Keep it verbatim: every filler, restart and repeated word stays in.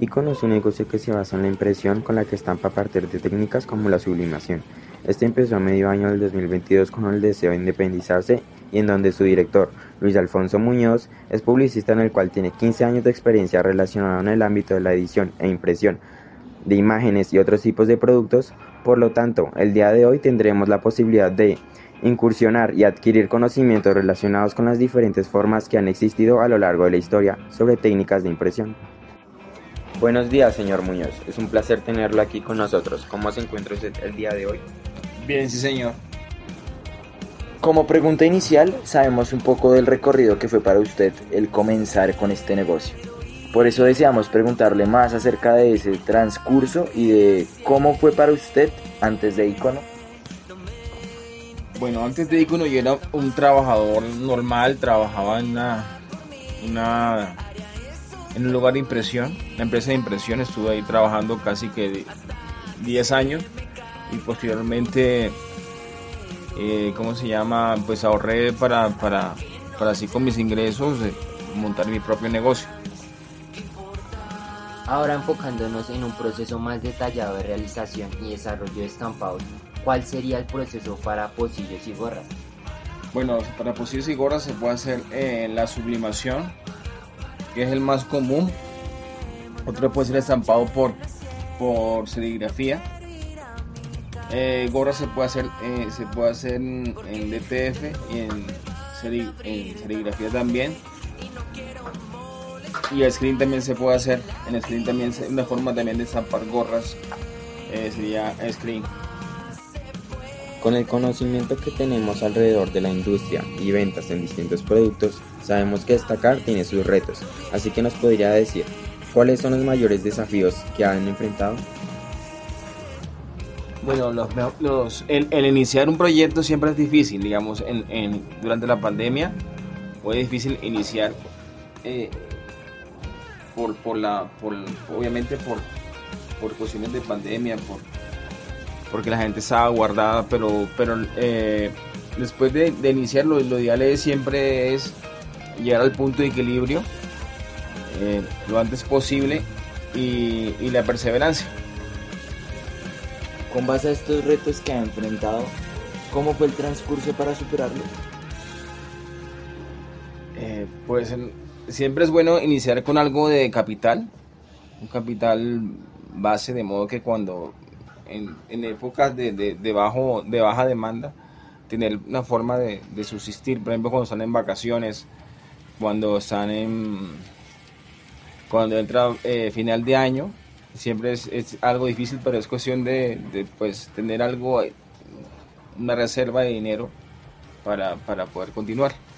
Icono es un negocio que se basa en la impresión con la que estampa a partir de técnicas como la sublimación. Este empezó a medio año del dos mil veintidós con el deseo de independizarse y en donde su director, Luis Alfonso Muñoz, es publicista en el cual tiene quince años de experiencia relacionada en el ámbito de la edición e impresión de imágenes y otros tipos de productos. Por lo tanto, el día de hoy tendremos la posibilidad de incursionar y adquirir conocimientos relacionados con las diferentes formas que han existido a lo largo de la historia sobre técnicas de impresión. Buenos días, señor Muñoz. Es un placer tenerlo aquí con nosotros. ¿Cómo se encuentra usted el día de hoy? Bien, sí, señor. Como pregunta inicial, sabemos un poco del recorrido que fue para usted el comenzar con este negocio. Por eso deseamos preguntarle más acerca de ese transcurso y de cómo fue para usted antes de Icono. Bueno, antes de Icono yo era un trabajador normal, trabajaba en una, una en un lugar de impresión, una empresa de impresión. Estuve ahí trabajando casi que diez años y posteriormente, eh, ¿cómo se llama? Pues ahorré para, para, para así con mis ingresos eh, montar mi propio negocio. Ahora enfocándonos en un proceso más detallado de realización y desarrollo de estampados, ¿cuál sería el proceso para pocillos y gorras? Bueno, para pocillos y gorras se puede hacer eh, la sublimación, que es el más común. Otro puede ser estampado por, por serigrafía. Eh, gorras se puede hacer, eh, se puede hacer en, en D T F y en, seri, en serigrafía también. Y el screen también se puede hacer. En el screen también una forma también de estampar gorras eh, sería screen. Con el conocimiento que tenemos alrededor de la industria y ventas en distintos productos, sabemos que destacar tiene sus retos. Así que nos podría decir, ¿cuáles son los mayores desafíos que han enfrentado? Bueno, los, los, el, el iniciar un proyecto siempre es difícil. Digamos, en, en, durante la pandemia fue difícil iniciar. Eh, Por, por la, por, obviamente por, por cuestiones de pandemia, por, porque la gente estaba guardada, pero, pero eh, después de, de iniciarlo, lo ideal es, siempre es llegar al punto de equilibrio eh, lo antes posible y, y la perseverancia. Con base a estos retos que ha enfrentado, ¿cómo fue el transcurso para superarlo? Eh, pues en, Siempre es bueno iniciar con algo de capital, un capital base, de modo que cuando en, en épocas de, de, de, bajo, de baja demanda, tener una forma de, de subsistir. Por ejemplo, cuando están en vacaciones, cuando están en, cuando entra eh, final de año, siempre es, es algo difícil, pero es cuestión de, de pues, tener algo, una reserva de dinero para, para poder continuar.